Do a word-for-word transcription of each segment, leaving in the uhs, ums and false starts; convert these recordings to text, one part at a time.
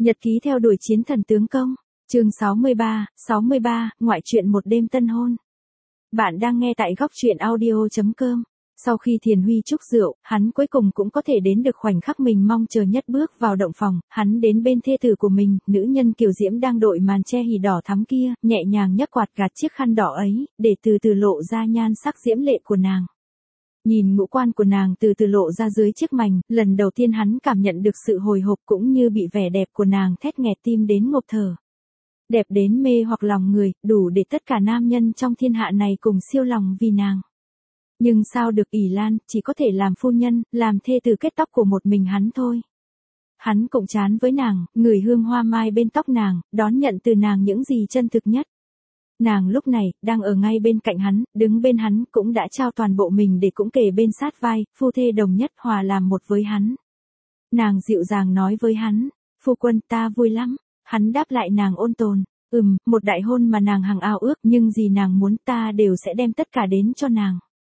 Nhật ký theo đuổi chiến thần tướng công, chương sáu mươi ba, sáu mươi ba, ngoại truyện một đêm tân hôn. Bạn đang nghe tại góc truyện audio chấm com. Sau khi Thiền Huy chúc rượu, hắn cuối cùng cũng có thể đến được khoảnh khắc mình mong chờ nhất bước vào động phòng, hắn đến bên thê tử của mình, nữ nhân kiều diễm đang đội màn che hỉ đỏ thắm kia, nhẹ nhàng nhấc quạt gạt chiếc khăn đỏ ấy, để từ từ lộ ra nhan sắc diễm lệ của nàng. Nhìn ngũ quan của nàng từ từ lộ ra dưới chiếc mành, lần đầu tiên hắn cảm nhận được sự hồi hộp cũng như bị vẻ đẹp của nàng thét nghẹt tim đến ngộp thở. Đẹp đến mê hoặc lòng người, đủ để tất cả nam nhân trong thiên hạ này cùng siêu lòng vì nàng. Nhưng sao được, ỷ Lan chỉ có thể làm phu nhân, làm thê tử kết tóc của một mình hắn thôi. Hắn cũng chán với nàng, ngửi hương hoa mai bên tóc nàng, đón nhận từ nàng những gì chân thực nhất. Nàng lúc này, đang ở ngay bên cạnh hắn, đứng bên hắn, cũng đã trao toàn bộ mình để cũng kề bên sát vai, phu thê đồng nhất hòa làm một với hắn. Nàng dịu dàng nói với hắn, phu quân ta vui lắm. Hắn đáp lại nàng ôn tồn, ừm, một đại hôn mà nàng hằng ao ước, nhưng gì nàng muốn ta đều sẽ đem tất cả đến cho nàng.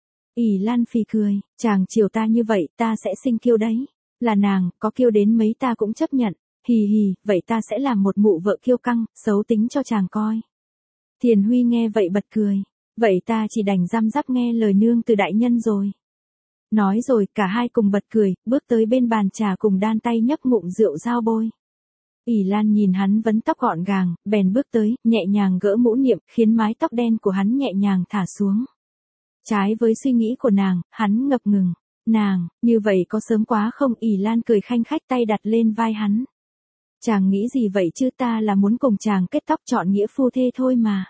ỷ Lan phì cười, chàng chiều ta như vậy ta sẽ sinh kiêu đấy. Là nàng, có kiêu đến mấy ta cũng chấp nhận, hì hì, vậy ta sẽ làm một mụ vợ kiêu căng, xấu tính cho chàng coi. Thiền Huy nghe vậy bật cười, vậy ta chỉ đành răm rắp nghe lời nương từ đại nhân rồi. Nói rồi cả hai cùng bật cười, bước tới bên bàn trà cùng đan tay nhấp ngụm rượu giao bôi. ỷ Lan nhìn hắn vấn tóc gọn gàng, bèn bước tới, nhẹ nhàng gỡ mũ niệm, khiến mái tóc đen của hắn nhẹ nhàng thả xuống. Trái với suy nghĩ của nàng, hắn ngập ngừng. Nàng, như vậy có sớm quá không? ỷ Lan cười khanh khách, tay đặt lên vai hắn. Chàng nghĩ gì vậy chứ, ta là muốn cùng chàng kết tóc chọn nghĩa phu thê thôi mà.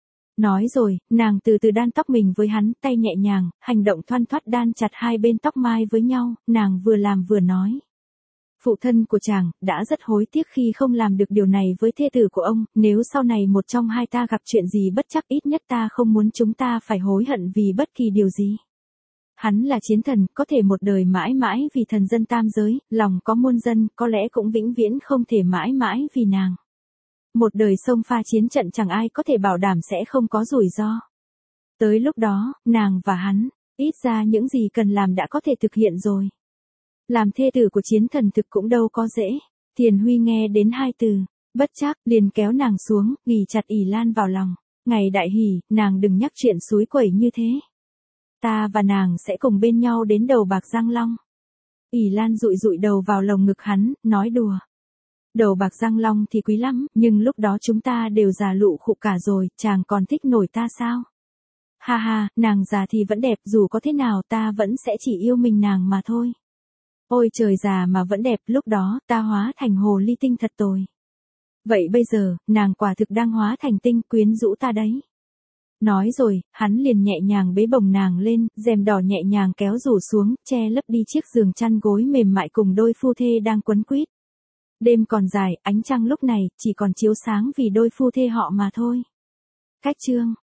Nói rồi, nàng từ từ đan tóc mình với hắn, tay nhẹ nhàng, hành động thoăn thoắt đan chặt hai bên tóc mai với nhau, nàng vừa làm vừa nói. Phụ thân của chàng, đã rất hối tiếc khi không làm được điều này với thê tử của ông, nếu sau này một trong hai ta gặp chuyện gì bất chắc, ít nhất ta không muốn chúng ta phải hối hận vì bất kỳ điều gì. Hắn là chiến thần, có thể một đời mãi mãi vì thần dân tam giới, lòng có muôn dân, có lẽ cũng vĩnh viễn không thể mãi mãi vì nàng. Một đời sông pha chiến trận chẳng ai có thể bảo đảm sẽ không có rủi ro. Tới lúc đó, nàng và hắn, ít ra những gì cần làm đã có thể thực hiện rồi. Làm thê tử của chiến thần thực cũng đâu có dễ. Thiền Huy nghe đến hai từ, bất chắc, liền kéo nàng xuống, ghì chặt ỷ Lan vào lòng. Ngày đại hỷ, nàng đừng nhắc chuyện suối quẩy như thế. Ta và nàng sẽ cùng bên nhau đến đầu bạc Giang Long. ỷ Lan dụi dụi đầu vào lồng ngực hắn, nói đùa. Đầu bạc Giang Long thì quý lắm, nhưng lúc đó chúng ta đều già lụ khụ cả rồi, chàng còn thích nổi ta sao? Ha ha, nàng già thì vẫn đẹp, dù có thế nào ta vẫn sẽ chỉ yêu mình nàng mà thôi. Ôi trời, già mà vẫn đẹp, lúc đó ta hóa thành hồ ly tinh thật tồi. Vậy bây giờ, nàng quả thực đang hóa thành tinh, quyến rũ ta đấy. Nói rồi, hắn liền nhẹ nhàng bế bồng nàng lên, rèm đỏ nhẹ nhàng kéo rủ xuống, che lấp đi chiếc giường chăn gối mềm mại cùng đôi phu thê đang quấn quýt. Đêm còn dài, ánh trăng lúc này chỉ còn chiếu sáng vì đôi phu thê họ mà thôi. Cách chương